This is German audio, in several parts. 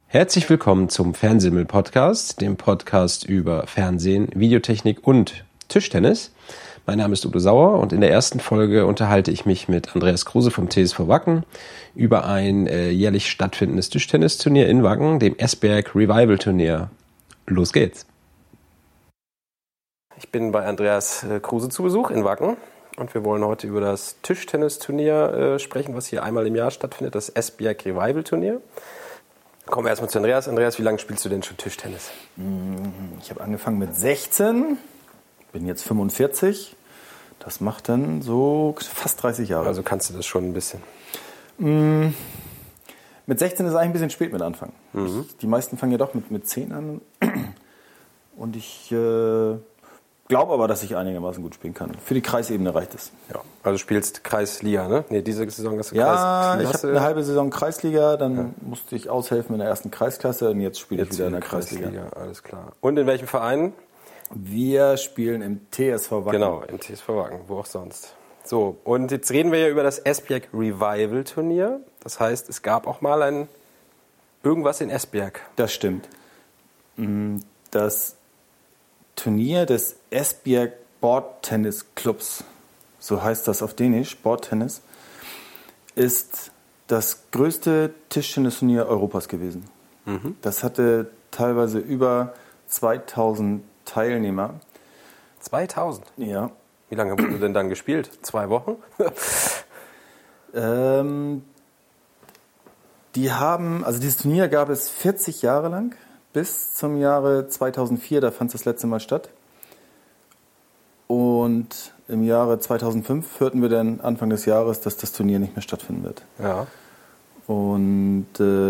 Herzlich willkommen zum Fernsimmel-Podcast, dem Podcast über Fernsehen, Videotechnik und Tischtennis. Mein Name ist Udo Sauer und in der ersten Folge unterhalte ich mich mit Andreas Kruse vom TSV Wacken über ein jährlich stattfindendes Tischtennisturnier in Wacken, dem Esbjerg Revival Turnier. Los geht's! Ich bin bei Andreas Kruse zu Besuch in Wacken und wir wollen heute über das Tischtennisturnier sprechen, was hier einmal im Jahr stattfindet, das Esbjerg Revival Turnier. Kommen wir erstmal zu Andreas. Andreas, wie lange spielst du denn schon Tischtennis? Ich habe angefangen mit 16, bin jetzt 45. Das macht dann so fast 30 Jahre. Also kannst du das schon ein bisschen? Mit 16 ist eigentlich ein bisschen spät mit Anfang. Die meisten fangen ja doch mit 10 an. Und ich glaube aber, dass ich einigermaßen gut spielen kann. Für die Kreisebene reicht es. Ja, also du spielst Kreisliga, ne? Nee, diese Saison hast du Kreisliga. Ja, ich habe eine halbe Saison Kreisliga, dann musste ich aushelfen in der ersten Kreisklasse und jetzt spiele ich wieder in der Kreisliga. Alles klar. Und in welchem Verein? Wir spielen im TSV Wacken. Genau, im TSV Wacken, wo auch sonst. So, und jetzt reden wir ja über das Esbjerg Revival Turnier. Das heißt, es gab auch mal irgendwas in Esbjerg. Das stimmt. Das Turnier des Esbjerg Bordtennis Clubs, so heißt das auf Dänisch, Bordtennis, ist das größte Tischtennisturnier Europas gewesen. Das hatte teilweise über 2000 Teilnehmer. 2000? Ja. Wie lange wurde denn dann gespielt? 2 Wochen? Dieses Turnier gab es 40 Jahre lang. Bis zum Jahre 2004, da fand es das letzte Mal statt. Und im Jahre 2005 hörten wir dann Anfang des Jahres, dass das Turnier nicht mehr stattfinden wird. Ja. Und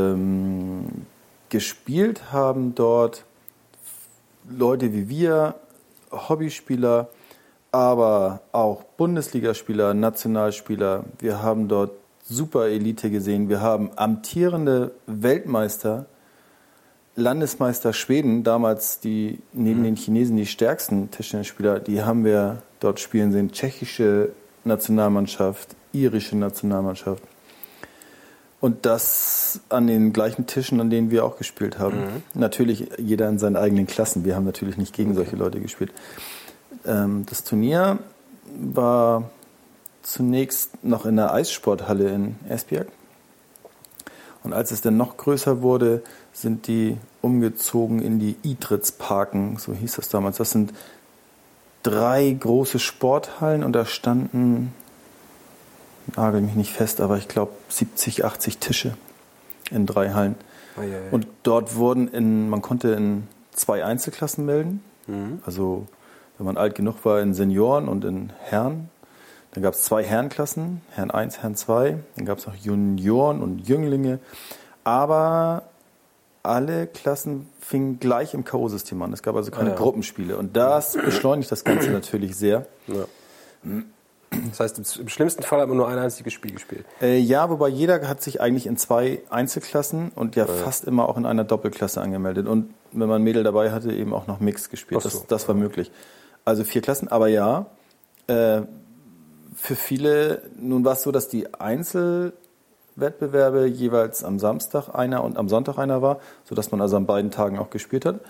gespielt haben dort Leute wie wir, Hobbyspieler, aber auch Bundesligaspieler, Nationalspieler. Wir haben dort Super Elite gesehen. Wir haben amtierende Weltmeister, Landesmeister Schweden, damals neben den Chinesen die stärksten Tischtennisspieler, die haben wir dort spielen sehen. Tschechische Nationalmannschaft, irische Nationalmannschaft. Und das an den gleichen Tischen, an denen wir auch gespielt haben. Natürlich jeder in seinen eigenen Klassen. Wir haben natürlich nicht gegen solche Leute gespielt. Das Turnier war zunächst noch in der Eissporthalle in Esbjerg. Und als es dann noch größer wurde, sind die umgezogen in die Idrettsparken, so hieß das damals. Das sind 3 große Sporthallen und da standen, nagel mich nicht fest, aber ich glaube 70, 80 Tische in 3 Hallen. Und dort man konnte in 2 Einzelklassen melden. Also wenn man alt genug war, in Senioren und in Herren. Dann gab es 2 Herrenklassen, Herren 1, Herren 2. Dann gab es noch Junioren und Jünglinge. Aber alle Klassen fingen gleich im K.O.-System an. Es gab also keine Gruppenspiele. Und das beschleunigt das Ganze natürlich sehr. Ja. Das heißt, im schlimmsten Fall hat man nur ein einziges Spiel gespielt. Ja, wobei jeder hat sich eigentlich in 2 Einzelklassen und fast immer auch in einer Doppelklasse angemeldet. Und wenn man ein Mädel dabei hatte, eben auch noch Mix gespielt. Das war möglich. Also 4 Klassen, aber ja, für viele, nun war es so, dass die Einzelwettbewerbe jeweils am Samstag einer und am Sonntag einer war, sodass man also an beiden Tagen auch gespielt hat.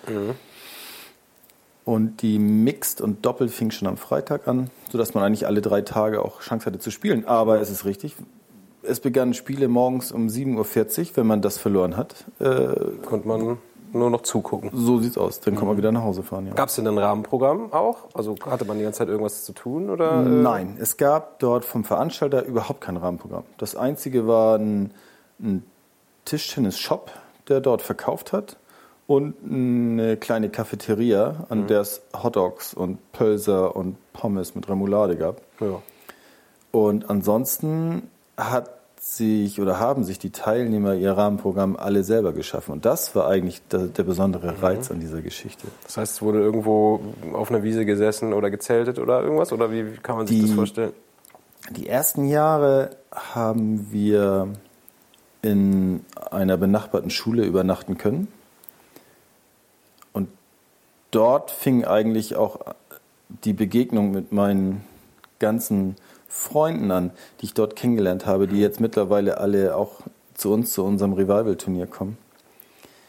Und die Mixed und Doppel fing schon am Freitag an, sodass man eigentlich alle 3 Tage auch Chance hatte zu spielen. Aber es ist richtig, es begannen Spiele morgens um 7.40 Uhr, wenn man das verloren hat. Konnte man nur noch zugucken. So sieht's aus, dann kann man wieder nach Hause fahren. Ja. Gab es denn ein Rahmenprogramm auch? Also hatte man die ganze Zeit irgendwas zu tun? Oder? Nein, es gab dort vom Veranstalter überhaupt kein Rahmenprogramm. Das Einzige war ein Tischtennis-Shop, der dort verkauft hat und eine kleine Cafeteria, an der es Hotdogs und Pölser und Pommes mit Remoulade gab. Ja. Und ansonsten haben sich die Teilnehmer ihr Rahmenprogramm alle selber geschaffen. Und das war eigentlich der besondere Reiz an dieser Geschichte. Das heißt, es wurde irgendwo auf einer Wiese gesessen oder gezeltet oder irgendwas? Oder wie kann man sich das vorstellen? Die ersten Jahre haben wir in einer benachbarten Schule übernachten können. Und dort fing eigentlich auch die Begegnung mit meinen ganzen Freunden an, die ich dort kennengelernt habe, die jetzt mittlerweile alle auch zu unserem Revival-Turnier kommen.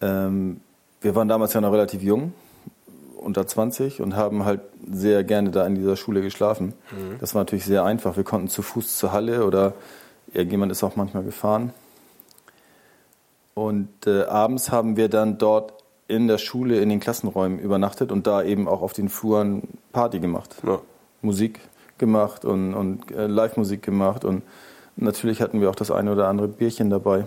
Wir waren damals ja noch relativ jung, unter 20, und haben halt sehr gerne da in dieser Schule geschlafen. Das war natürlich sehr einfach. Wir konnten zu Fuß zur Halle oder irgendjemand ist auch manchmal gefahren. Und abends haben wir dann dort in der Schule in den Klassenräumen übernachtet und da eben auch auf den Fluren Party gemacht. Ja. Musik gemacht und Live-Musik gemacht und natürlich hatten wir auch das eine oder andere Bierchen dabei.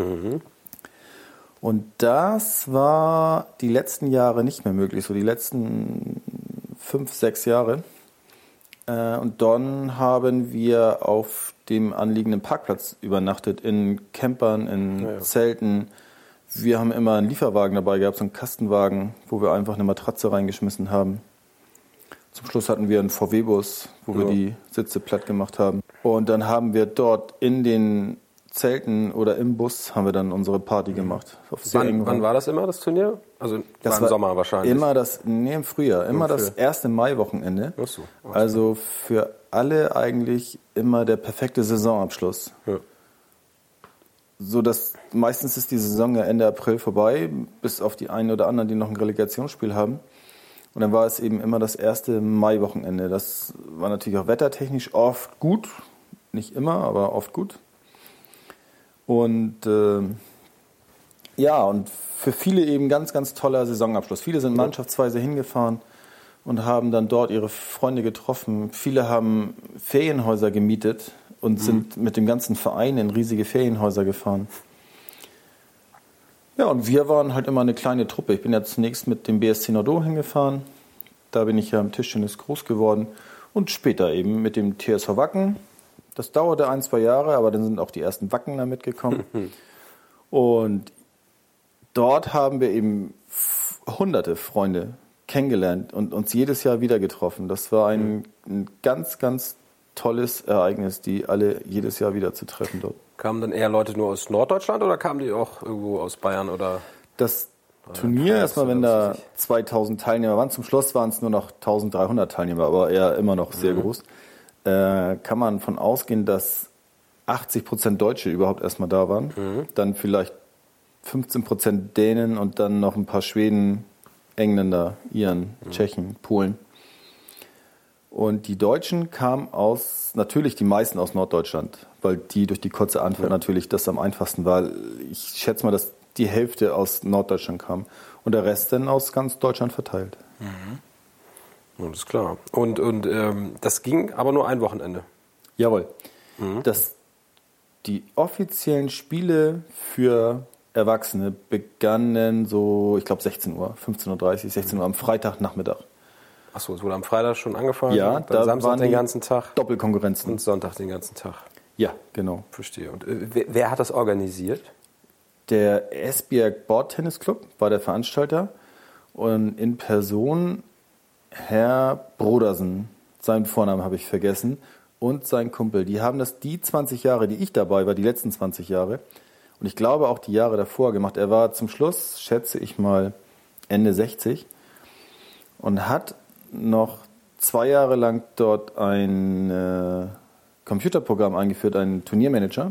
Und das war die letzten Jahre nicht mehr möglich, so die letzten 5, 6 Jahre. Und dann haben wir auf dem anliegenden Parkplatz übernachtet, in Campern, in Zelten. Wir haben immer einen Lieferwagen dabei gehabt, so einen Kastenwagen, wo wir einfach eine Matratze reingeschmissen haben. Zum Schluss hatten wir einen VW-Bus, wo wir die Sitze platt gemacht haben. Und dann haben wir dort in den Zelten oder im Bus haben wir dann unsere Party gemacht. Wann war das immer, das Turnier? Also das war im Sommer wahrscheinlich? Im Frühjahr. Immer das erste Mai-Wochenende. Ach so. Also für alle eigentlich immer der perfekte Saisonabschluss. Ja. So dass meistens ist die Saison ja Ende April vorbei, bis auf die einen oder anderen, die noch ein Relegationsspiel haben. Und dann war es eben immer das erste Mai-Wochenende. Das war natürlich auch wettertechnisch oft gut. Nicht immer, aber oft gut. Und und für viele eben ganz, ganz toller Saisonabschluss. Viele sind mannschaftsweise hingefahren und haben dann dort ihre Freunde getroffen. Viele haben Ferienhäuser gemietet und sind mit dem ganzen Verein in riesige Ferienhäuser gefahren. Ja, und wir waren halt immer eine kleine Truppe. Ich bin ja zunächst mit dem BSC Nordau hingefahren. Da bin ich ja im Tischtennis groß geworden. Und später eben mit dem TSV Wacken. Das dauerte 1, 2 Jahre, aber dann sind auch die ersten Wackener mitgekommen. Und dort haben wir eben hunderte Freunde kennengelernt und uns jedes Jahr wieder getroffen. Das war ein ganz, ganz tolles Ereignis, die alle jedes Jahr wieder zu treffen dort. Kamen dann eher Leute nur aus Norddeutschland oder kamen die auch irgendwo aus Bayern oder? Das Turnier, erstmal wenn da 2000 Teilnehmer waren, zum Schluss waren es nur noch 1300 Teilnehmer, aber eher immer noch sehr groß, kann man von ausgehen, dass 80% Deutsche überhaupt erstmal da waren, dann vielleicht 15% Dänen und dann noch ein paar Schweden, Engländer, Iren, Tschechen, Polen. Und die Deutschen kamen natürlich die meisten aus Norddeutschland, weil die durch die kurze Antwort natürlich das am einfachsten war. Ich schätze mal, dass die Hälfte aus Norddeutschland kam und der Rest dann aus ganz Deutschland verteilt. Das ist klar. Und das ging aber nur ein Wochenende? Jawohl. Die offiziellen Spiele für Erwachsene begannen so, ich glaube 16 Uhr, 15.30 Uhr, 16 Uhr am Freitagnachmittag. Achso, es wurde am Freitag schon angefangen? Ja, dann da Samstag waren den ganzen Tag? Doppelkonkurrenzen. Und Sonntag den ganzen Tag? Ja, genau. Verstehe. Und wer hat das organisiert? Der Esbjerg Bordtennis Club war der Veranstalter und in Person Herr Brodersen, seinen Vornamen habe ich vergessen, und sein Kumpel. Die haben das die 20 Jahre, die ich dabei war, die letzten 20 Jahre und ich glaube auch die Jahre davor gemacht. Er war zum Schluss, schätze ich mal, Ende 60 und hat noch 2 Jahre lang dort ein Computerprogramm eingeführt, einen Turniermanager.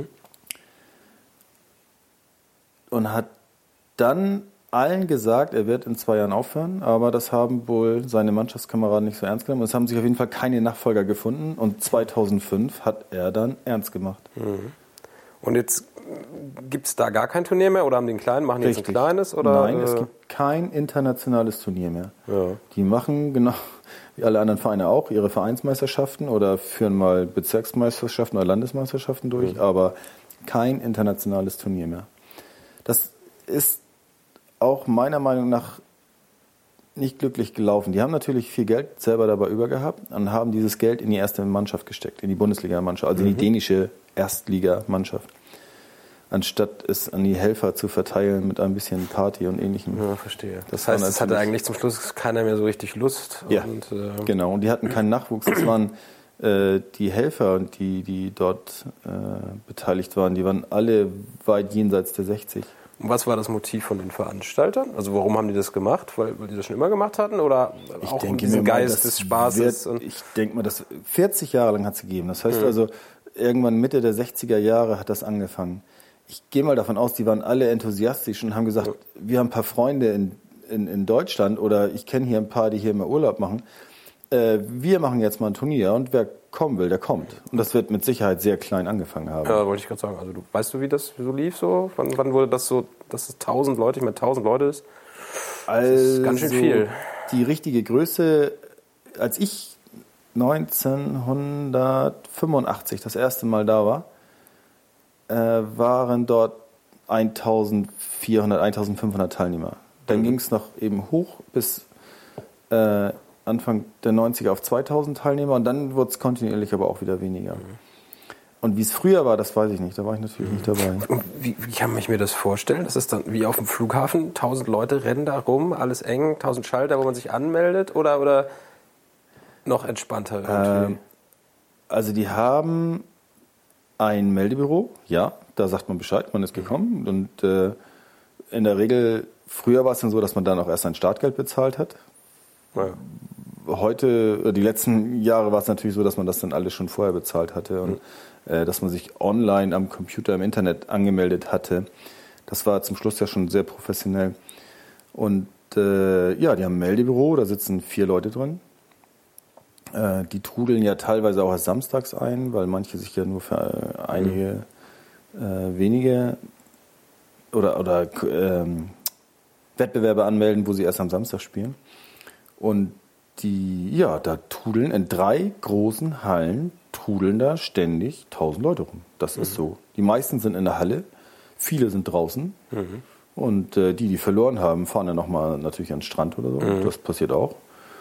Und hat dann allen gesagt, er wird in 2 Jahren aufhören, aber das haben wohl seine Mannschaftskameraden nicht so ernst genommen. Es haben sich auf jeden Fall keine Nachfolger gefunden und 2005 hat er dann ernst gemacht. Und jetzt gibt es da gar kein Turnier mehr oder haben die einen kleinen, machen die jetzt ein kleines? Oder? Nein, es gibt kein internationales Turnier mehr. Ja. Die machen, genau wie alle anderen Vereine auch, ihre Vereinsmeisterschaften oder führen mal Bezirksmeisterschaften oder Landesmeisterschaften durch, aber kein internationales Turnier mehr. Das ist auch meiner Meinung nach nicht glücklich gelaufen. Die haben natürlich viel Geld selber dabei über gehabt und haben dieses Geld in die erste Mannschaft gesteckt, in die Bundesliga-Mannschaft, also in die dänische Erstligamannschaft, anstatt es an die Helfer zu verteilen mit ein bisschen Party und Ähnlichem. Ja, verstehe. Das heißt, es hatte eigentlich zum Schluss keiner mehr so richtig Lust. Ja, genau. Und die hatten keinen Nachwuchs. Das waren die Helfer, die dort beteiligt waren, die waren alle weit jenseits der 60. Und was war das Motiv von den Veranstaltern? Also warum haben die das gemacht? Weil die das schon immer gemacht hatten? Oder auch um diesen Geist des Spaßes? Ich denke mal, das 40 Jahre lang hat es gegeben. Das heißt also, irgendwann Mitte der 60er Jahre hat das angefangen. ich gehe mal davon aus, die waren alle enthusiastisch und haben gesagt, wir haben ein paar Freunde in Deutschland oder ich kenne hier ein paar, die hier immer Urlaub machen. Wir machen jetzt mal ein Turnier und wer kommen will, der kommt. Und das wird mit Sicherheit sehr klein angefangen haben. Ja, wollte ich gerade sagen. Also weißt du, wie das so lief so? Wann wurde das so, dass es 1000 Leute, ich meine 1000 Leute ist? Das ist ganz schön viel. Die richtige Größe, als ich 1985 das erste Mal da war, waren dort 1400, 1500 Teilnehmer. Dann ging es noch eben hoch bis Anfang der 90er auf 2000 Teilnehmer und dann wurde es kontinuierlich aber auch wieder weniger. Und wie es früher war, das weiß ich nicht, da war ich natürlich nicht dabei. Und wie kann ich mir das vorstellen? Das ist dann wie auf dem Flughafen, 1000 Leute rennen da rum, alles eng, 1000 Schalter, wo man sich anmeldet oder noch entspannter irgendwie? Also die haben ein Meldebüro, ja, da sagt man Bescheid, man ist gekommen und in der Regel, früher war es dann so, dass man dann auch erst ein Startgeld bezahlt hat. Ja. Heute, die letzten Jahre war es natürlich so, dass man das dann alles schon vorher bezahlt hatte und dass man sich online am Computer im Internet angemeldet hatte. Das war zum Schluss ja schon sehr professionell. Und die haben ein Meldebüro, da sitzen 4 Leute drin. Die trudeln ja teilweise auch erst samstags ein, weil manche sich ja nur für einige wenige oder Wettbewerbe anmelden, wo sie erst am Samstag spielen. Und da trudeln in 3 großen Hallen, trudeln da ständig 1000 Leute rum. Das ist so. Die meisten sind in der Halle, viele sind draußen. Und die verloren haben, fahren dann nochmal natürlich an den Strand oder so. Das passiert auch.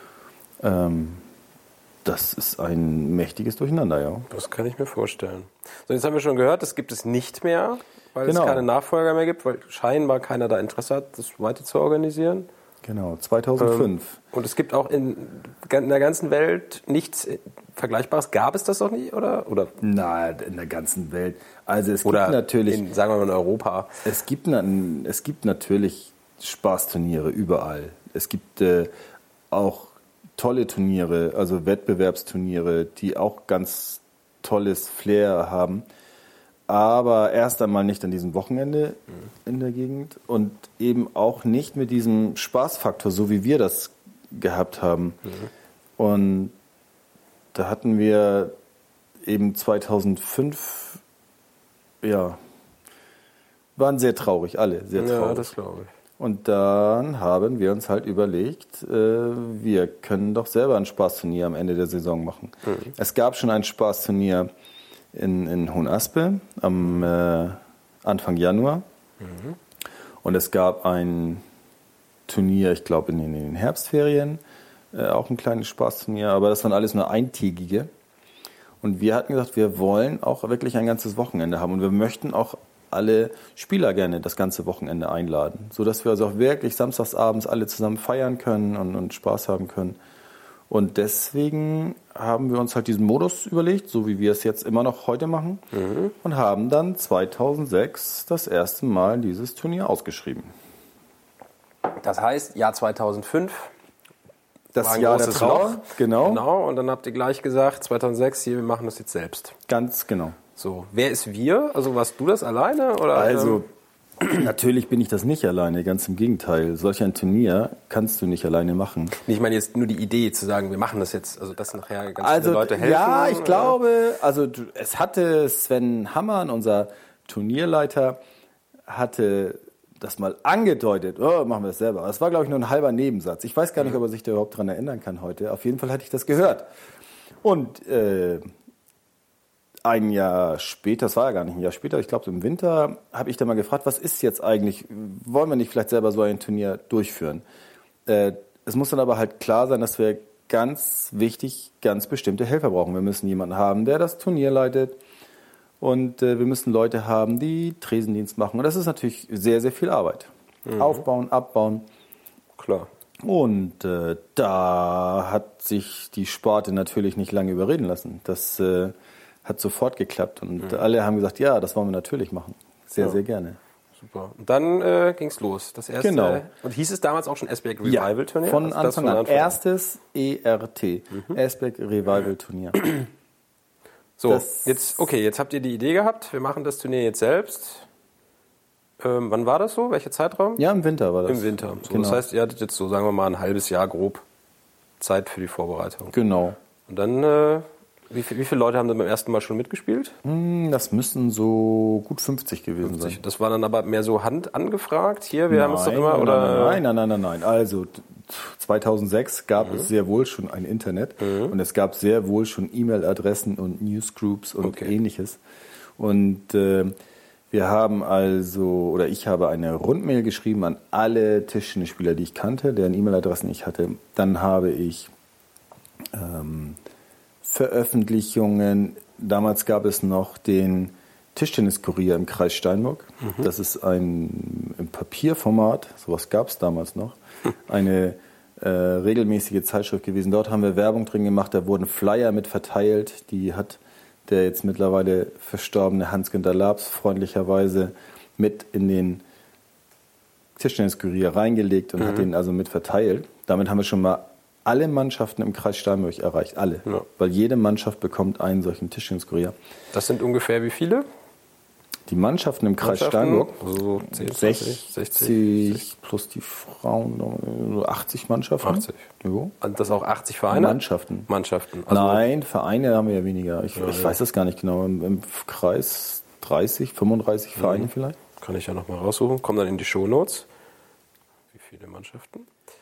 Das ist ein mächtiges Durcheinander, ja. Das kann ich mir vorstellen. So, jetzt haben wir schon gehört, das gibt es nicht mehr, weil es keine Nachfolger mehr gibt, weil scheinbar keiner da Interesse hat, das weiter zu organisieren. Genau, 2005. Und es gibt auch in der ganzen Welt nichts Vergleichbares. Gab es das noch nie, oder? Nein, in der ganzen Welt. Also es gibt natürlich, sagen wir mal in Europa. Es gibt natürlich Spaßturniere überall. Es gibt auch tolle Turniere, also Wettbewerbsturniere, die auch ganz tolles Flair haben. Aber erst einmal nicht an diesem Wochenende in der Gegend und eben auch nicht mit diesem Spaßfaktor, so wie wir das gehabt haben. Und da hatten wir eben 2005, waren sehr traurig, alle sehr traurig. Ja, das glaube ich. Und dann haben wir uns halt überlegt, wir können doch selber ein Spaßturnier am Ende der Saison machen. Es gab schon ein Spaßturnier in Hohenaspe am Anfang Januar. Und es gab ein Turnier, ich glaube in den Herbstferien, auch ein kleines Spaßturnier, aber das waren alles nur eintägige. Und wir hatten gesagt, wir wollen auch wirklich ein ganzes Wochenende haben und wir möchten auch alle Spieler gerne das ganze Wochenende einladen, sodass wir also auch wirklich samstagsabends alle zusammen feiern können und Spaß haben können. Und deswegen haben wir uns halt diesen Modus überlegt, so wie wir es jetzt immer noch heute machen, und haben dann 2006 das erste Mal dieses Turnier ausgeschrieben. Das heißt, Jahr 2005. Das Jahr der Trauer, genau. Genau, und dann habt ihr gleich gesagt, 2006, wir machen das jetzt selbst. Ganz genau. So, wer ist wir? Also warst du das alleine? Oder? Also, natürlich bin ich das nicht alleine, ganz im Gegenteil. Solch ein Turnier kannst du nicht alleine machen. Ich meine jetzt nur die Idee zu sagen, wir machen das jetzt, also dass nachher ganz viele Leute helfen. Ja, ich glaube, also es hatte Sven Hammann, unser Turnierleiter, hatte das mal angedeutet, machen wir das selber. Das war, glaube ich, nur ein halber Nebensatz. Ich weiß gar nicht, ob er sich da überhaupt dran erinnern kann heute. Auf jeden Fall hatte ich das gehört. Und ein Jahr später, das war ja gar nicht ein Jahr später, ich glaube im Winter, habe ich dann mal gefragt, was ist jetzt eigentlich, wollen wir nicht vielleicht selber so ein Turnier durchführen? Es muss dann aber halt klar sein, dass wir ganz wichtig, ganz bestimmte Helfer brauchen. Wir müssen jemanden haben, der das Turnier leitet und wir müssen Leute haben, die Tresendienst machen. Und das ist natürlich sehr, sehr viel Arbeit. Aufbauen, abbauen. Klar. Und da hat sich die Sparte natürlich nicht lange überreden lassen. Das hat sofort geklappt und alle haben gesagt, ja, das wollen wir natürlich machen. Sehr, sehr gerne. Super. Und dann ging's los. Das erste. Genau. Und hieß es damals auch schon Esbjerg Revival Turnier? Von Anfang an. Erstes ERT. Esbjerg Revival Turnier. So, jetzt habt ihr die Idee gehabt, wir machen das Turnier jetzt selbst. Wann war das so? Welcher Zeitraum? Ja, im Winter war das. Im Winter. So, genau. Das heißt, ihr hattet jetzt so, sagen wir mal, ein halbes Jahr grob Zeit für die Vorbereitung. Genau. Und dann, wie viele Leute haben dann beim ersten Mal schon mitgespielt? Das müssten so gut 50 gewesen sein. Das war dann aber mehr so Hand angefragt hier? Wir haben es doch immer, oder? Nein. Also 2006 gab es sehr wohl schon ein Internet und es gab sehr wohl schon E-Mail-Adressen und Newsgroups und Ähnliches. Und wir haben ich habe eine Rundmail geschrieben an alle Tischtennisspieler, die ich kannte, deren E-Mail-Adressen ich hatte. Dann habe ich Veröffentlichungen. Damals gab es noch den Tischtenniskurier im Kreis Steinburg. Das ist im Papierformat, sowas gab es damals noch, eine regelmäßige Zeitschrift gewesen. Dort haben wir Werbung drin gemacht, da wurden Flyer mit verteilt. Die hat der jetzt mittlerweile verstorbene Hans-Günter Labs freundlicherweise mit in den Tischtenniskurier reingelegt und hat den also mit verteilt. Damit haben wir schon mal alle Mannschaften im Kreis Steinburg erreicht, alle. Ja. Weil jede Mannschaft bekommt einen solchen Tischtenniskurier. Das sind ungefähr wie viele? Die Mannschaften im Kreis Steinburg, so 10, 60 plus die Frauen, so 80 Mannschaften. 80. Jo. Und das auch 80 Vereine? Mannschaften. Also Nein, Vereine haben wir ja weniger. Ich weiß das gar nicht genau. Im Kreis 30, 35 Vereine vielleicht. Kann ich ja nochmal raussuchen. Kommen dann in die Shownotes. Wie viele Mannschaften?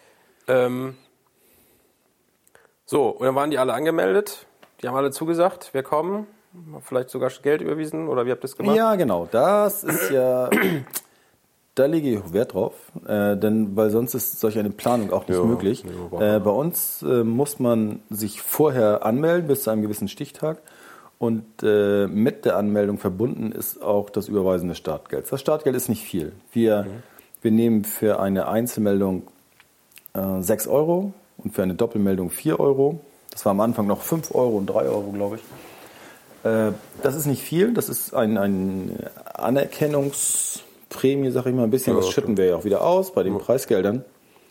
So, und dann waren die alle angemeldet. Die haben alle zugesagt, wir kommen. Vielleicht sogar Geld überwiesen, oder wie habt ihr das gemacht? Ja, genau. Das ist ja, da lege ich Wert drauf, weil sonst ist solch eine Planung auch nicht möglich. Bei uns muss man sich vorher anmelden bis zu einem gewissen Stichtag und mit der Anmeldung verbunden ist auch das Überweisen des Startgelds. Das Startgeld ist nicht viel. Wir nehmen für eine Einzelmeldung 6 Euro und für eine Doppelmeldung 4 Euro. Das war am Anfang noch 5 Euro und 3 Euro, glaube ich. Das ist nicht viel, das ist eine Anerkennungsprämie, sag ich mal, ein bisschen, das schütten wir ja auch wieder aus bei den Preisgeldern.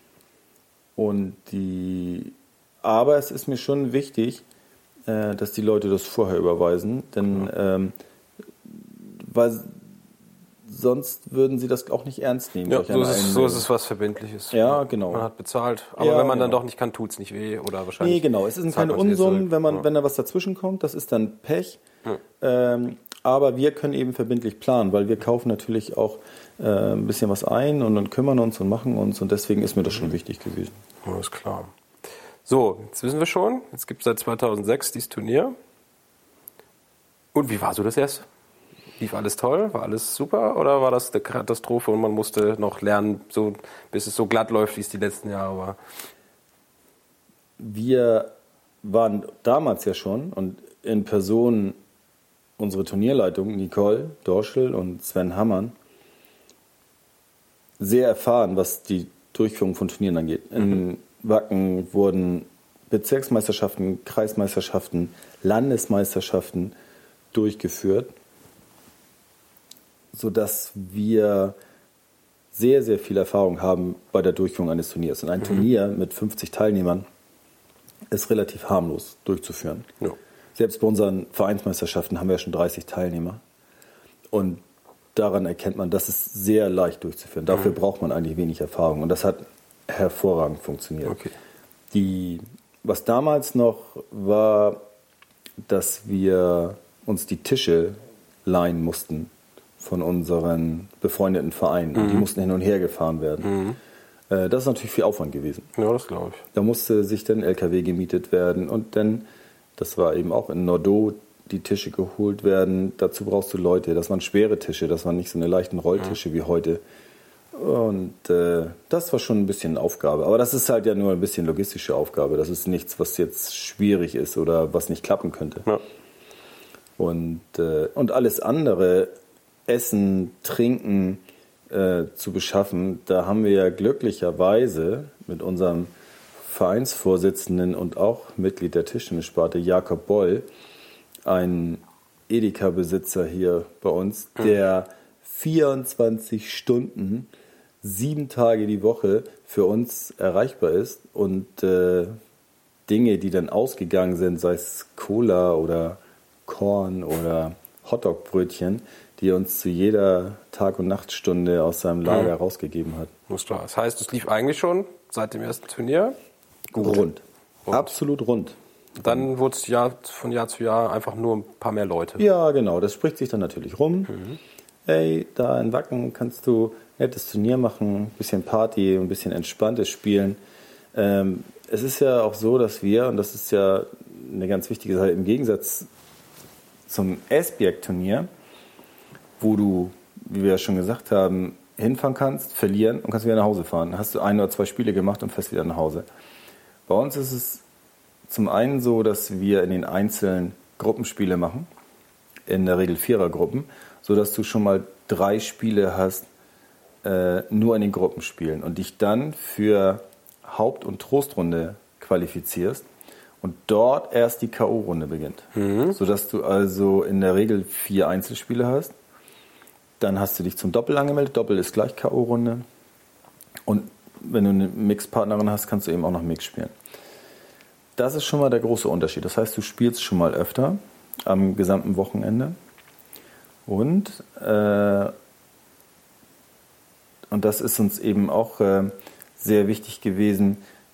Aber es ist mir schon wichtig, dass die Leute das vorher überweisen, denn weil sonst würden sie das auch nicht ernst nehmen. Ja, so ist es was Verbindliches. Ja, genau. Man hat bezahlt, aber wenn man dann doch nicht kann, tut es nicht weh oder wahrscheinlich. Nee, genau. Es sind keine Unsummen, wenn da was dazwischen kommt. Das ist dann Pech. Aber wir können eben verbindlich planen, weil wir kaufen natürlich auch ein bisschen was ein und dann kümmern uns und machen uns und deswegen ist mir das schon wichtig gewesen. Ja, ist klar. So, jetzt wissen wir schon, jetzt gibt es seit 2006 dieses Turnier. Und wie war so das erste? Lief alles toll? War alles super? Oder war das eine Katastrophe und man musste noch lernen, so, bis es so glatt läuft, wie es die letzten Jahre war? Wir waren damals ja schon und in Person unsere Turnierleitung Nicole Dorschel und Sven Hammann sehr erfahren, was die Durchführung von Turnieren angeht. In Wacken wurden Bezirksmeisterschaften, Kreismeisterschaften, Landesmeisterschaften durchgeführt, sodass wir sehr, sehr viel Erfahrung haben bei der Durchführung eines Turniers. Und ein Turnier mit 50 Teilnehmern ist relativ harmlos durchzuführen. Ja. Selbst bei unseren Vereinsmeisterschaften haben wir ja schon 30 Teilnehmer. Und daran erkennt man, das ist sehr leicht durchzuführen. Dafür braucht man eigentlich wenig Erfahrung. Und das hat hervorragend funktioniert. Okay. Was damals noch war, dass wir uns die Tische leihen mussten von unseren befreundeten Vereinen. Die mussten hin und her gefahren werden. Das ist natürlich viel Aufwand gewesen. Ja, das glaube ich. Da musste sich dann LKW gemietet werden und dann, das war eben auch in Nordeau, die Tische geholt werden. Dazu brauchst du Leute. Das waren schwere Tische, das waren nicht so eine leichten Rolltische wie heute. Und das war schon ein bisschen Aufgabe. Aber das ist halt ja nur ein bisschen logistische Aufgabe. Das ist nichts, was jetzt schwierig ist oder was nicht klappen könnte. Ja. Und alles andere, Essen, Trinken zu beschaffen, da haben wir ja glücklicherweise mit unserem Vereinsvorsitzenden und auch Mitglied der Tischtennissparte Jakob Boll einen Edeka-Besitzer hier bei uns, der 24 Stunden, 7 Tage die Woche für uns erreichbar ist und Dinge, die dann ausgegangen sind, sei es Cola oder Korn oder Hotdog-Brötchen, die uns zu jeder Tag- und Nachtstunde aus seinem Lager rausgegeben hat. Muss klar. Das heißt, es lief eigentlich schon seit dem ersten Turnier gut. Rund. Absolut rund. Dann wurde es von Jahr zu Jahr einfach nur ein paar mehr Leute. Ja, genau. Das spricht sich dann natürlich rum. Hey, da in Wacken kannst du ein nettes Turnier machen, ein bisschen Party, ein bisschen entspanntes Spielen. Es ist ja auch so, dass wir, und das ist ja eine ganz wichtige Sache, im Gegensatz zum Esbjerg-Turnier, wo du, wie wir ja schon gesagt haben, hinfahren kannst, verlieren und kannst wieder nach Hause fahren. Dann hast du 1 oder 2 Spiele gemacht und fährst wieder nach Hause. Bei uns ist es zum einen so, dass wir in den einzelnen Gruppenspiele machen, in der Regel 4er-Gruppen, sodass du schon mal 3 Spiele hast, nur in den Gruppenspielen und dich dann für Haupt- und Trostrunde qualifizierst und dort erst die K.O.-Runde beginnt. Sodass du also in der Regel 4 Einzelspiele hast. Dann hast du dich zum Doppel angemeldet. Doppel ist gleich K.O.-Runde. Und wenn du eine Mix-Partnerin hast, kannst du eben auch noch Mix spielen. Das ist schon mal der große Unterschied. Das heißt, du spielst schon mal öfter am gesamten Wochenende. Und das ist uns eben auch sehr wichtig gewesen.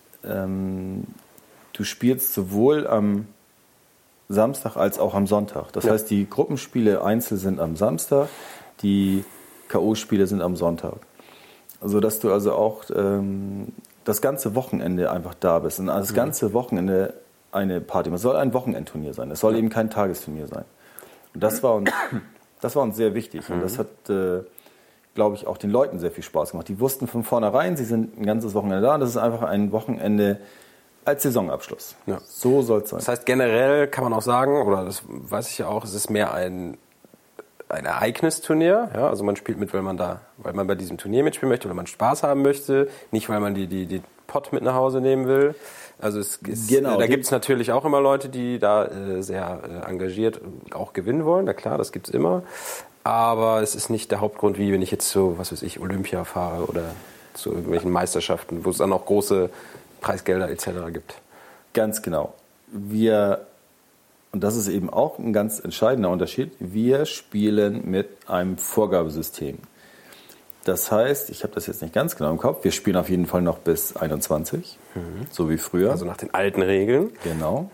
Du spielst sowohl am Samstag als auch am Sonntag. Das heißt, die Gruppenspiele einzeln sind am Samstag, die K.O.-Spiele sind am Sonntag. Sodass du also auch das ganze Wochenende einfach da bist. Und das ganze Wochenende eine Party. Es soll ein Wochenendturnier sein. Es soll eben kein Tagesturnier sein. Und das war uns sehr wichtig. Und das hat, glaube ich, auch den Leuten sehr viel Spaß gemacht. Die wussten von vornherein, sie sind ein ganzes Wochenende da. Und das ist einfach ein Wochenende als Saisonabschluss. Ja. So soll es sein. Das heißt, generell kann man auch sagen, oder das weiß ich ja auch, es ist mehr ein Ereignisturnier. Ja? Also man spielt mit, weil man bei diesem Turnier mitspielen möchte, weil man Spaß haben möchte, nicht weil man die Pott mit nach Hause nehmen will. Also da gibt es natürlich auch immer Leute, die da sehr engagiert auch gewinnen wollen. Na klar, das gibt es immer. Aber es ist nicht der Hauptgrund, wie wenn ich jetzt so, was weiß ich, Olympia fahre oder zu irgendwelchen Meisterschaften, wo es dann auch große Preisgelder etc. gibt. Ganz genau. Und das ist eben auch ein ganz entscheidender Unterschied, wir spielen mit einem Vorgabesystem. Das heißt, ich habe das jetzt nicht ganz genau im Kopf, wir spielen auf jeden Fall noch bis 21, so wie früher. Also nach den alten Regeln. Genau.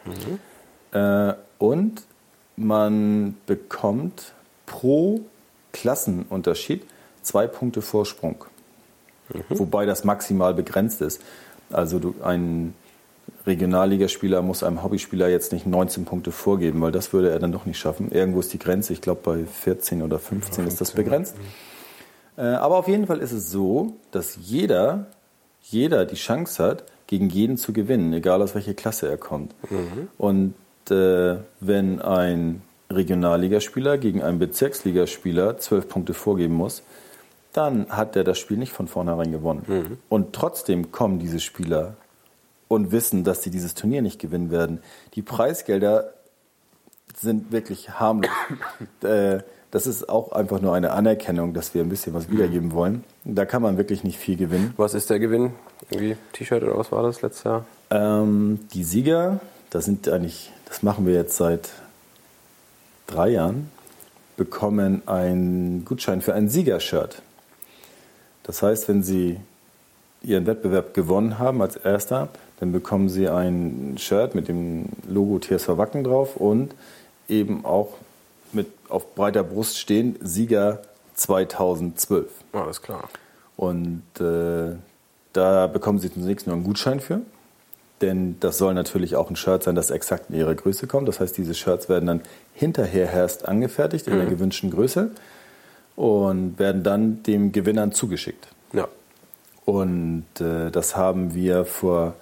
Und man bekommt pro Klassenunterschied 2 Punkte Vorsprung. Wobei das maximal begrenzt ist. Also ein Regionalligaspieler muss einem Hobbyspieler jetzt nicht 19 Punkte vorgeben, weil das würde er dann doch nicht schaffen. Irgendwo ist die Grenze, ich glaube bei 14 oder 15 ist das begrenzt. Aber auf jeden Fall ist es so, dass jeder die Chance hat, gegen jeden zu gewinnen, egal aus welcher Klasse er kommt. Und wenn ein Regionalligaspieler gegen einen Bezirksligaspieler 12 Punkte vorgeben muss, dann hat er das Spiel nicht von vornherein gewonnen. Und trotzdem kommen diese Spieler und wissen, dass sie dieses Turnier nicht gewinnen werden. Die Preisgelder sind wirklich harmlos. Das ist auch einfach nur eine Anerkennung, dass wir ein bisschen was wiedergeben wollen. Da kann man wirklich nicht viel gewinnen. Was ist der Gewinn? Irgendwie T-Shirt oder was war das letztes Jahr? Die Sieger, das machen wir jetzt seit 3 Jahren, bekommen einen Gutschein für ein Siegershirt. Das heißt, wenn Sie Ihren Wettbewerb gewonnen haben als Erster, dann bekommen Sie ein Shirt mit dem Logo TSV Wacken drauf und eben auch mit auf breiter Brust stehen Sieger 2012. Alles klar. Und da bekommen Sie zunächst nur einen Gutschein für, denn das soll natürlich auch ein Shirt sein, das exakt in Ihre Größe kommt. Das heißt, diese Shirts werden dann hinterher erst angefertigt in der gewünschten Größe und werden dann dem Gewinnern zugeschickt. Ja. Und das haben wir vor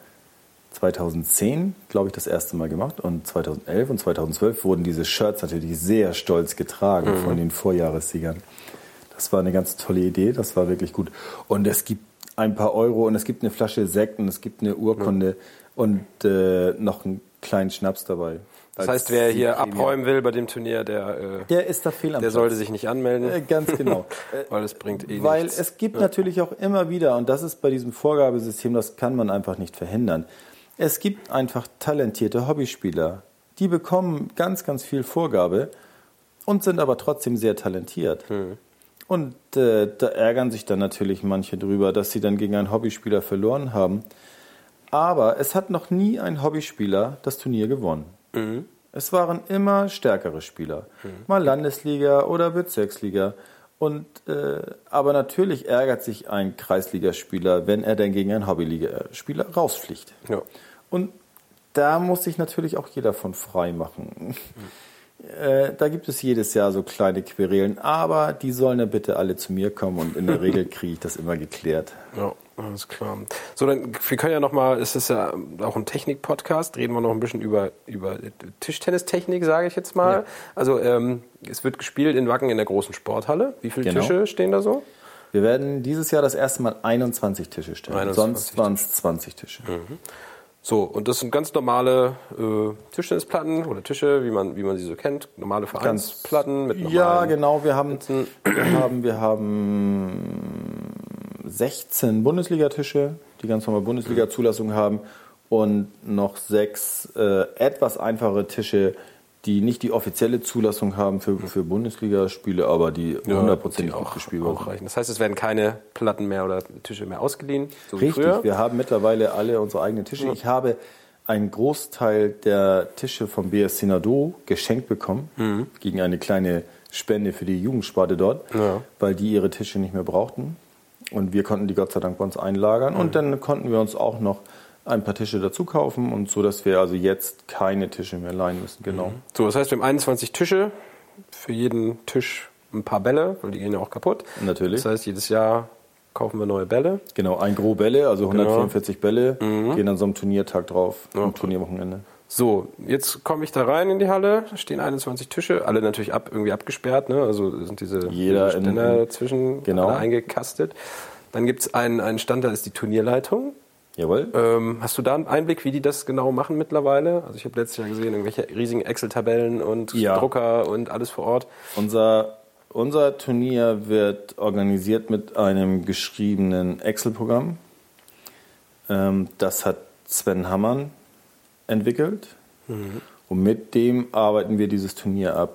2010, glaube ich, das erste Mal gemacht. Und 2011 und 2012 wurden diese Shirts natürlich sehr stolz getragen von den Vorjahressiegern. Das war eine ganz tolle Idee, das war wirklich gut. Und es gibt ein paar Euro und es gibt eine Flasche Sekt und es gibt eine Urkunde und noch einen kleinen Schnaps dabei. Das heißt, wer hier abräumen will bei dem Turnier, der ist da fehl am Platz. Der sollte sich nicht anmelden. Ganz genau. Weil es bringt nichts. Weil es gibt natürlich auch immer wieder, und das ist bei diesem Vorgabesystem, das kann man einfach nicht verhindern, es gibt einfach talentierte Hobbyspieler, die bekommen ganz, ganz viel Vorgabe und sind aber trotzdem sehr talentiert. Und da ärgern sich dann natürlich manche drüber, dass sie dann gegen einen Hobbyspieler verloren haben. Aber es hat noch nie ein Hobbyspieler das Turnier gewonnen. Es waren immer stärkere Spieler. Mal Landesliga oder Bezirksliga. Und, aber natürlich ärgert sich ein Kreisligaspieler, wenn er dann gegen einen Hobbyligaspieler rausfliegt. Ja. Und da muss sich natürlich auch jeder von frei machen. Da gibt es jedes Jahr so kleine Querelen, aber die sollen ja bitte alle zu mir kommen und in der Regel kriege ich das immer geklärt. Ja, alles klar. So, dann, wir können ja nochmal, es ist ja auch ein Technik-Podcast, reden wir noch ein bisschen über Tischtennistechnik, sage ich jetzt mal. Ja. Also es wird gespielt in Wacken in der großen Sporthalle. Wie viele Tische stehen da so? Wir werden dieses Jahr das erste Mal 21 Tische stellen, sonst waren es 20 Tische. So, und das sind ganz normale Tischtennisplatten oder Tische, wie man sie so kennt, normale Vereinsplatten mit normalen... Ja, genau, wir haben 16 Bundesliga-Tische, die ganz normale Bundesliga-Zulassung haben und noch 6 etwas einfache Tische, die nicht die offizielle Zulassung haben für Bundesligaspiele, aber die 100% auch gespielt werden. Das heißt, es werden keine Platten mehr oder Tische mehr ausgeliehen, so Richtig, wie früher. Wir haben mittlerweile alle unsere eigenen Tische. Ich habe einen Großteil der Tische vom BSC Nado geschenkt bekommen, gegen eine kleine Spende für die Jugendsparte dort, weil die ihre Tische nicht mehr brauchten. Und wir konnten die Gott sei Dank bei uns einlagern. Und dann konnten wir uns auch noch ein paar Tische dazu kaufen und so, dass wir also jetzt keine Tische mehr leihen müssen. Genau. So, das heißt, wir haben 21 Tische, für jeden Tisch ein paar Bälle, weil die gehen ja auch kaputt. Natürlich. Das heißt, jedes Jahr kaufen wir neue Bälle. Genau, ein Gros Bälle, also 144 Bälle, gehen an so einem Turniertag drauf, am Turnierwochenende. So, jetzt komme ich da rein in die Halle, da stehen 21 Tische, alle natürlich irgendwie abgesperrt, ne? Also sind diese Ständer dazwischen alle eingekastet. Dann gibt es einen Stand, da ist die Turnierleitung. Jawohl. Hast du da einen Einblick, wie die das genau machen mittlerweile? Also ich habe letztes Jahr gesehen, irgendwelche riesigen Excel-Tabellen und Drucker und alles vor Ort. Unser Turnier wird organisiert mit einem geschriebenen Excel-Programm. Das hat Sven Hammann entwickelt. Und mit dem arbeiten wir dieses Turnier ab.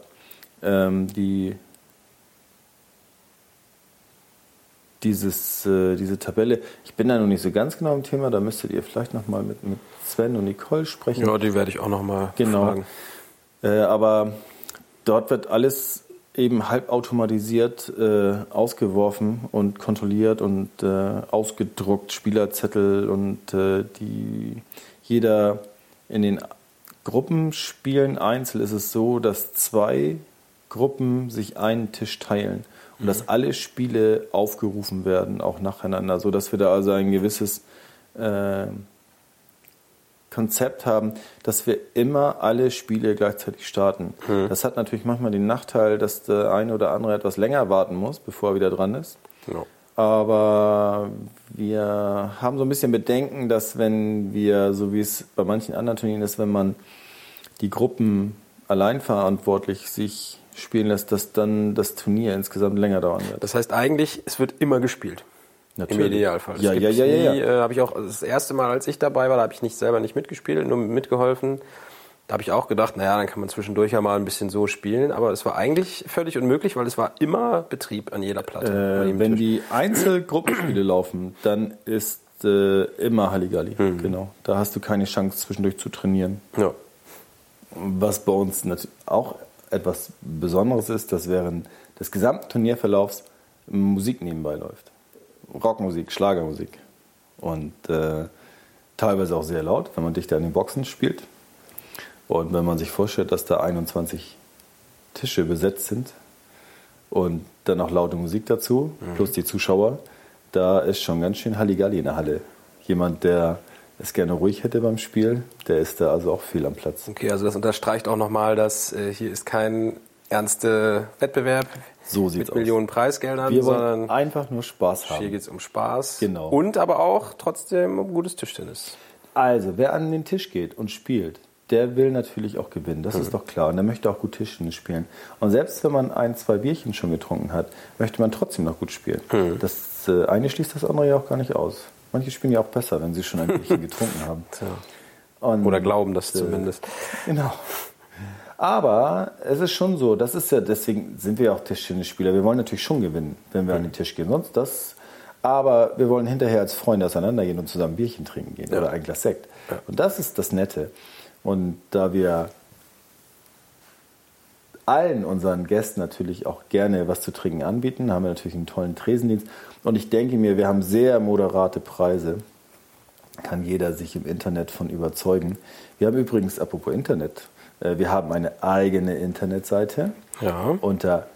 Diese Tabelle, ich bin da noch nicht so ganz genau im Thema, da müsstet ihr vielleicht nochmal mit Sven und Nicole sprechen. Ja, die werde ich auch nochmal fragen. Aber dort wird alles eben halbautomatisiert ausgeworfen und kontrolliert und ausgedruckt, Spielerzettel und jeder in den Gruppenspielen einzeln ist es so, dass 2 Gruppen sich einen Tisch teilen. Und dass alle Spiele aufgerufen werden, auch nacheinander, sodass wir da also ein gewisses Konzept haben, dass wir immer alle Spiele gleichzeitig starten. Das hat natürlich manchmal den Nachteil, dass der eine oder andere etwas länger warten muss, bevor er wieder dran ist. Ja. Aber wir haben so ein bisschen Bedenken, dass wenn wir, so wie es bei manchen anderen Turnieren ist, wenn man die Gruppen allein verantwortlich sich spielen lässt, dass dann das Turnier insgesamt länger dauern wird. Das heißt eigentlich, es wird immer gespielt. Natürlich. Im Idealfall. Ja. Habe ich auch, das erste Mal, als ich dabei war, da habe ich selber nicht mitgespielt, nur mitgeholfen. Da habe ich auch gedacht, naja, dann kann man zwischendurch ja mal ein bisschen so spielen. Aber es war eigentlich völlig unmöglich, weil es war immer Betrieb an jeder Platte. Wenn die Einzelgruppenspiele laufen, dann ist immer Halligalli. Genau. Da hast du keine Chance, zwischendurch zu trainieren. Ja. Was bei uns natürlich auch etwas Besonderes ist, dass während des gesamten Turnierverlaufs Musik nebenbei läuft. Rockmusik, Schlagermusik. Und teilweise auch sehr laut, wenn man dichter an den Boxen spielt. Und wenn man sich vorstellt, dass da 21 Tische besetzt sind und dann noch laute Musik dazu, plus die Zuschauer, da ist schon ganz schön Halligalli in der Halle. Jemand, der es gerne ruhig hätte beim Spiel, der ist da also auch viel am Platz. Okay, also das unterstreicht auch nochmal, dass hier ist kein ernster Wettbewerb mit Millionen Preisgeldern, wir wollen einfach nur Spaß haben. Hier geht es um Spaß. Genau. Und aber auch trotzdem um gutes Tischtennis. Also, wer an den Tisch geht und spielt, der will natürlich auch gewinnen, das ist doch klar. Und der möchte auch gut Tischtennis spielen. Und selbst wenn man 1-2 Bierchen schon getrunken hat, möchte man trotzdem noch gut spielen. Das eine schließt das andere ja auch gar nicht aus. Manche spielen ja auch besser, wenn sie schon ein Bierchen getrunken haben. Und, oder glauben das zumindest. Genau. Aber es ist schon so, das ist ja, deswegen sind wir ja auch Tischtennisspieler. Wir wollen natürlich schon gewinnen, wenn wir an den Tisch gehen. Aber wir wollen hinterher als Freunde auseinandergehen und zusammen ein Bierchen trinken gehen oder ein Glas Sekt. Ja. Und das ist das Nette. Und da wir allen unseren Gästen natürlich auch gerne was zu trinken anbieten, haben wir natürlich einen tollen Tresendienst. Und ich denke mir, wir haben sehr moderate Preise. Kann jeder sich im Internet von überzeugen. Wir haben übrigens, apropos Internet, wir haben eine eigene Internetseite unter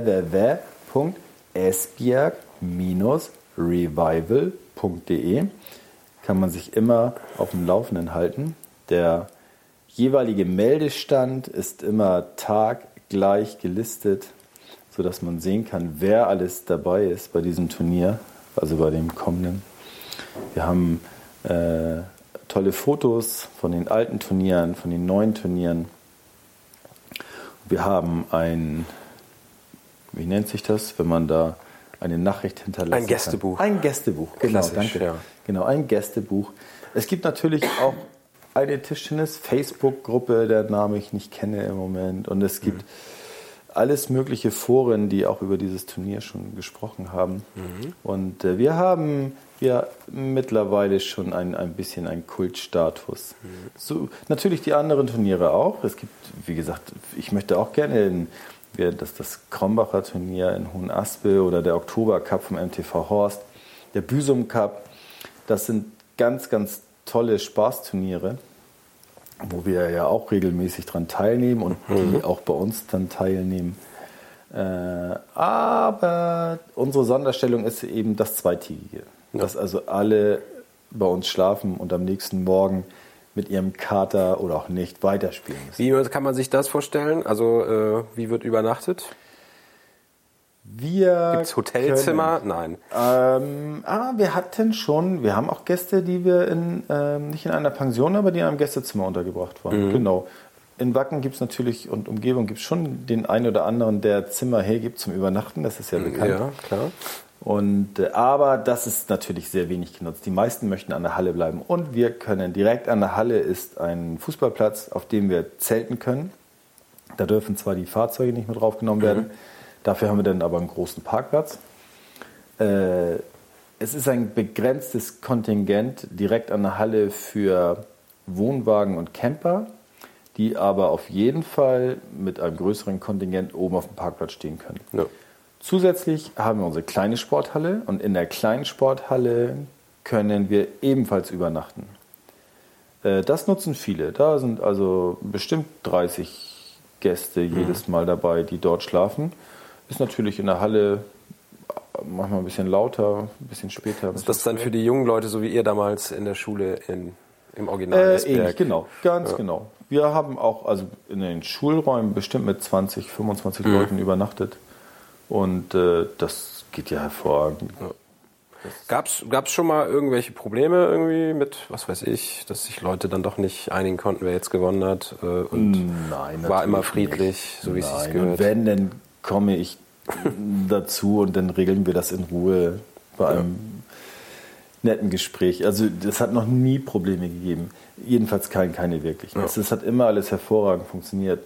www.esbjerg-revival.de. Kann man sich immer auf dem Laufenden halten. Der jeweilige Meldestand ist immer taggleich gelistet, sodass man sehen kann, wer alles dabei ist bei diesem Turnier, also bei dem kommenden. Wir haben tolle Fotos von den alten Turnieren, von den neuen Turnieren. Wir haben wie nennt sich das, wenn man da eine Nachricht hinterlässt? Ein Gästebuch. Ein Gästebuch, genau, danke. Ja. Genau, ein Gästebuch. Es gibt natürlich auch eine Tischtennis-Facebook-Gruppe, deren Namen ich nicht kenne im Moment. Und es gibt alles mögliche Foren, die auch über dieses Turnier schon gesprochen haben. Und wir haben ja mittlerweile schon ein bisschen einen Kultstatus. So, natürlich die anderen Turniere auch. Es gibt, wie gesagt, ich möchte auch gerne das Krombacher Turnier in Hohenaspel oder der Oktober Cup vom MTV Horst, der Büsum Cup. Das sind ganz, ganz tolle Spaßturniere, wo wir ja auch regelmäßig dran teilnehmen und die auch bei uns dann teilnehmen. Aber unsere Sonderstellung ist eben das Zweitägige. Ja. Dass also alle bei uns schlafen und am nächsten Morgen mit ihrem Kater oder auch nicht weiterspielen müssen. Wie kann man sich das vorstellen? Also wie wird übernachtet? Gibt es Hotelzimmer? Nein. Wir haben auch Gäste, die wir nicht in einer Pension, aber die in einem Gästezimmer untergebracht waren. Genau. In Wacken gibt es natürlich und Umgebung gibt es schon den einen oder anderen, der Zimmer hergibt zum Übernachten, das ist ja bekannt. Ja, klar. Aber das ist natürlich sehr wenig genutzt. Die meisten möchten an der Halle bleiben. Und wir können direkt an der Halle ist ein Fußballplatz, auf dem wir zelten können. Da dürfen zwar die Fahrzeuge nicht mit draufgenommen werden, dafür haben wir dann aber einen großen Parkplatz. Es ist ein begrenztes Kontingent direkt an der Halle für Wohnwagen und Camper, die aber auf jeden Fall mit einem größeren Kontingent oben auf dem Parkplatz stehen können. Ja. Zusätzlich haben wir unsere kleine Sporthalle und in der kleinen Sporthalle können wir ebenfalls übernachten. Das nutzen viele. Da sind also bestimmt 30 Gäste jedes Mal dabei, die dort schlafen. Ist natürlich in der Halle manchmal ein bisschen lauter, ein bisschen später. Ist das dann für die jungen Leute, so wie ihr damals in der Schule im Original ähnlich, genau, ganz genau. Wir haben auch also in den Schulräumen bestimmt mit 20, 25 Leuten übernachtet. Und das geht ja hervorragend. Ja. Gab's schon mal irgendwelche Probleme irgendwie mit, was weiß ich, dass sich Leute dann doch nicht einigen konnten, wer jetzt gewonnen hat? Nein, war immer friedlich, nicht. So wie es sich gehört. Und wenn, dann komme ich dazu und dann regeln wir das in Ruhe bei einem netten Gespräch. Also das hat noch nie Probleme gegeben. Jedenfalls keine wirklichen. Ja. Das hat immer alles hervorragend funktioniert.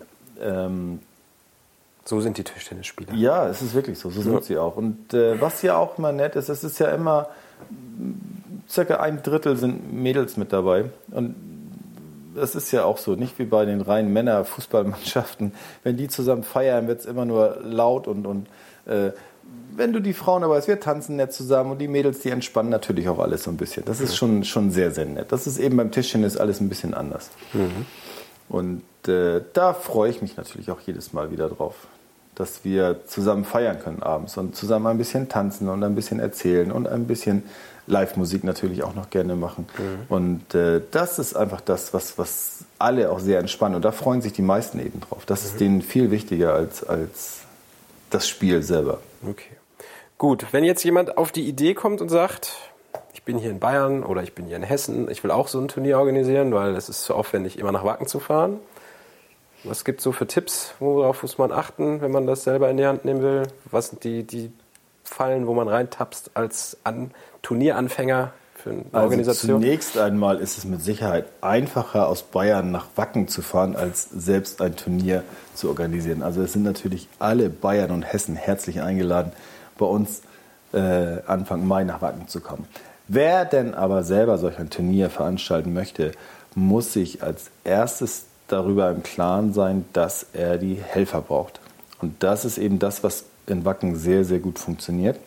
So sind die Tischtennisspieler. Ja, es ist wirklich so. So sind sie auch. Und was ja auch immer nett ist, es ist ja immer circa 1/3 sind Mädels mit dabei. Und das ist ja auch so, nicht wie bei den reinen Männer-Fußballmannschaften. Wenn die zusammen feiern, wird es immer nur laut und wenn du die Frauen aber wir tanzen nett zusammen und die Mädels, die entspannen natürlich auch alles so ein bisschen. Das ist schon sehr, sehr nett. Das ist eben beim Tischtennis alles ein bisschen anders. Und da freue ich mich natürlich auch jedes Mal wieder drauf, dass wir zusammen feiern können abends und zusammen ein bisschen tanzen und ein bisschen erzählen und ein bisschen Live-Musik natürlich auch noch gerne machen. Und das ist einfach das, was alle auch sehr entspannen. Und da freuen sich die meisten eben drauf. Das ist denen viel wichtiger als das Spiel selber. Okay. Gut, wenn jetzt jemand auf die Idee kommt und sagt, ich bin hier in Bayern oder ich bin hier in Hessen, ich will auch so ein Turnier organisieren, weil es ist zu aufwendig, immer nach Wacken zu fahren. Was gibt es so für Tipps, worauf muss man achten, wenn man das selber in die Hand nehmen will? Was sind die Fallen, wo man reintapst als Turnieranfänger? für eine Also Organisation? Zunächst einmal ist es mit Sicherheit einfacher, aus Bayern nach Wacken zu fahren, als selbst ein Turnier zu organisieren. Also es sind natürlich alle Bayern und Hessen herzlich eingeladen, bei uns Anfang Mai nach Wacken zu kommen. Wer denn aber selber solch ein Turnier veranstalten möchte, muss sich als erstes darüber im Klaren sein, dass er die Helfer braucht. Und das ist eben das, was in Wacken sehr, sehr gut funktioniert.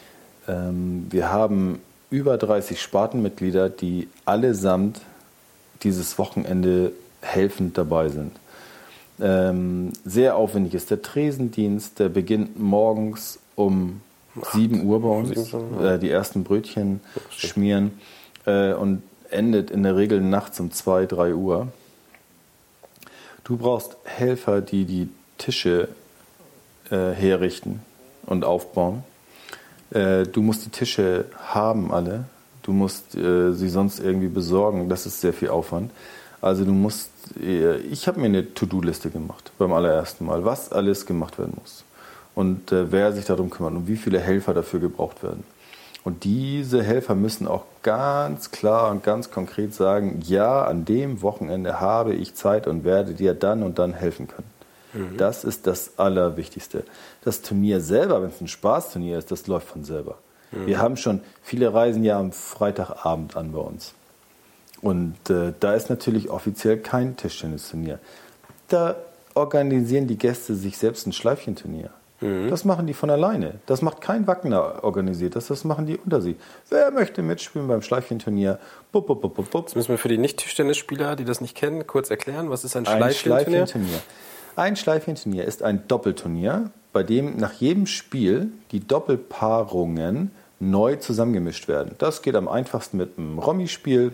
Wir haben über 30 Spartenmitglieder, die allesamt dieses Wochenende helfend dabei sind. Sehr aufwendig ist der Tresendienst, der beginnt morgens um 7 Uhr bei uns, die ersten Brötchen schmieren und endet in der Regel nachts um 2, 3 Uhr. Du brauchst Helfer, die die Tische herrichten und aufbauen. Du musst die Tische haben alle. Du musst sie sonst irgendwie besorgen. Das ist sehr viel Aufwand. Also ich habe mir eine To-Do-Liste gemacht beim allerersten Mal, was alles gemacht werden muss. Und wer sich darum kümmert und wie viele Helfer dafür gebraucht werden. Und diese Helfer müssen auch ganz klar und ganz konkret sagen, ja, an dem Wochenende habe ich Zeit und werde dir dann und dann helfen können. Das ist das Allerwichtigste. Das Turnier selber, wenn es ein Spaßturnier ist, das läuft von selber. Wir haben schon, viele reisen ja am Freitagabend an bei uns. Und da ist natürlich offiziell kein Tischtennisturnier. Da organisieren die Gäste sich selbst ein Schleifchenturnier. Das machen die von alleine. Das macht kein Wagner organisiert. Das machen die unter sich. Wer möchte mitspielen beim Schleifchenturnier? Bup, bup, bup, bup, bup. Das müssen wir für die Nicht-Tischtennisspieler, die das nicht kennen, kurz erklären. Was ist ein Schleifchenturnier? Ein Schleifchenturnier ist ein Doppelturnier, bei dem nach jedem Spiel die Doppelpaarungen neu zusammengemischt werden. Das geht am einfachsten mit einem Rommi-Spiel.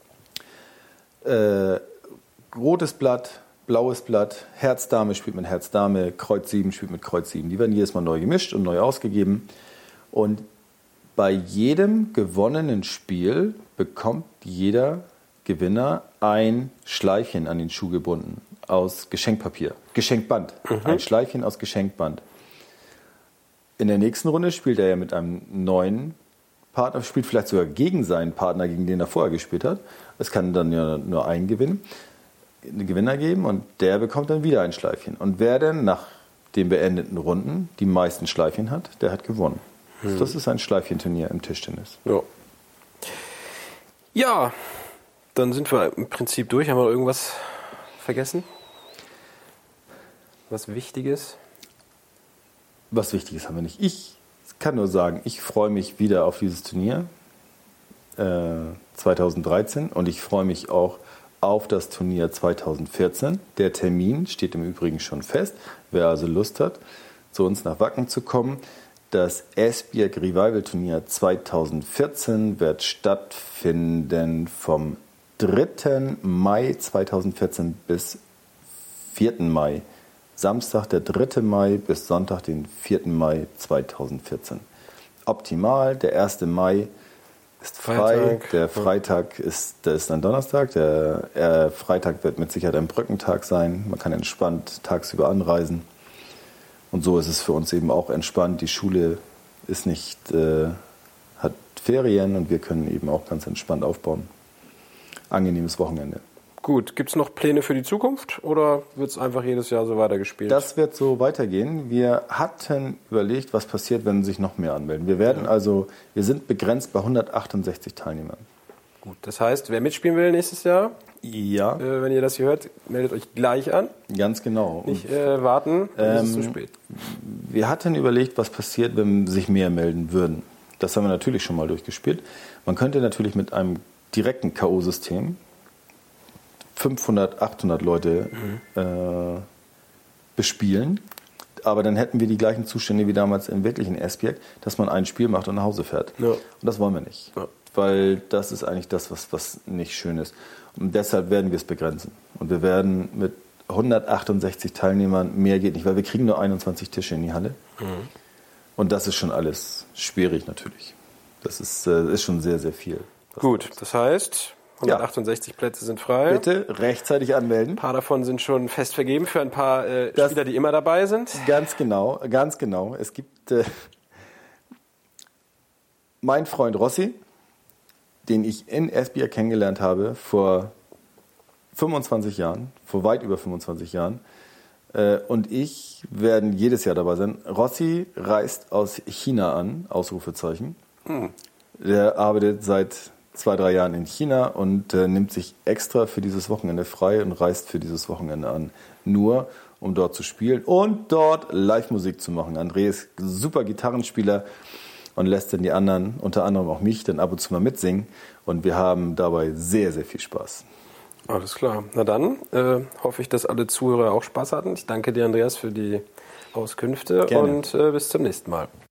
Rotes Blatt, blaues Blatt, Herz-Dame spielt mit Herz-Dame, Kreuz 7 spielt mit Kreuz 7. Die werden jedes Mal neu gemischt und neu ausgegeben. Und bei jedem gewonnenen Spiel bekommt jeder Gewinner ein Schleifchen an den Schuh gebunden aus Geschenkpapier, Geschenkband. Ein Schleifchen aus Geschenkband. In der nächsten Runde spielt er ja mit einem neuen Partner, spielt vielleicht sogar gegen seinen Partner, gegen den er vorher gespielt hat. Es kann dann ja nur einen Gewinner geben und der bekommt dann wieder ein Schleifchen. Und wer denn nach den beendeten Runden die meisten Schleifchen hat, der hat gewonnen. Das ist ein Schleifchenturnier im Tischtennis. Ja, dann sind wir im Prinzip durch. Haben wir noch irgendwas vergessen? Was Wichtiges? Was Wichtiges haben wir nicht. Ich kann nur sagen, ich freue mich wieder auf dieses Turnier 2013 und ich freue mich auch auf das Turnier 2014. Der Termin steht im Übrigen schon fest. Wer also Lust hat, zu uns nach Wacken zu kommen, das Esbjerg Revival Turnier 2014 wird stattfinden vom 3. Mai 2014 bis 4. Mai. Samstag, der 3. Mai bis Sonntag, den 4. Mai 2014. Optimal, der 1. Mai ist frei, der Freitag ist ein Donnerstag, der Freitag wird mit Sicherheit ein Brückentag sein, man kann entspannt tagsüber anreisen und so ist es für uns eben auch entspannt, die Schule ist nicht, hat Ferien und wir können eben auch ganz entspannt aufbauen. Angenehmes Wochenende. Gut, gibt es noch Pläne für die Zukunft oder wird es einfach jedes Jahr so weitergespielt? Das wird so weitergehen. Wir hatten überlegt, was passiert, wenn sich noch mehr anmelden. Wir sind begrenzt bei 168 Teilnehmern. Gut, das heißt, wer mitspielen will nächstes Jahr, wenn ihr das hier hört, meldet euch gleich an. Ganz genau. Nicht warten, dann ist es zu spät. Wir hatten überlegt, was passiert, wenn sich mehr melden würden. Das haben wir natürlich schon mal durchgespielt. Man könnte natürlich mit einem direkten K.O.-System 500, 800 Leute bespielen. Aber dann hätten wir die gleichen Zustände wie damals im wirklichen Esbjerg, dass man ein Spiel macht und nach Hause fährt. Ja. Und das wollen wir nicht. Ja. Weil das ist eigentlich das, was nicht schön ist. Und deshalb werden wir es begrenzen. Und wir werden mit 168 Teilnehmern, mehr geht nicht, weil wir kriegen nur 21 Tische in die Halle. Und das ist schon alles schwierig natürlich. Das ist schon sehr, sehr viel. Gut, das heißt, 168 Plätze sind frei. Bitte rechtzeitig anmelden. Ein paar davon sind schon fest vergeben für ein paar Spieler, die immer dabei sind. Ganz genau, ganz genau. Es gibt mein Freund Rossi, den ich in Esbjerg kennengelernt habe vor 25 Jahren, vor weit über 25 Jahren. Und ich werden jedes Jahr dabei sein. Rossi reist aus China an, Ausrufezeichen. Der arbeitet seit 2-3 Jahren in China und nimmt sich extra für dieses Wochenende frei und reist für dieses Wochenende an. Nur um dort zu spielen und dort Live-Musik zu machen. André ist super Gitarrenspieler und lässt dann die anderen, unter anderem auch mich, dann ab und zu mal mitsingen. Und wir haben dabei sehr, sehr viel Spaß. Alles klar. Na dann hoffe ich, dass alle Zuhörer auch Spaß hatten. Ich danke dir, Andreas, für die Auskünfte. Gerne. Und bis zum nächsten Mal.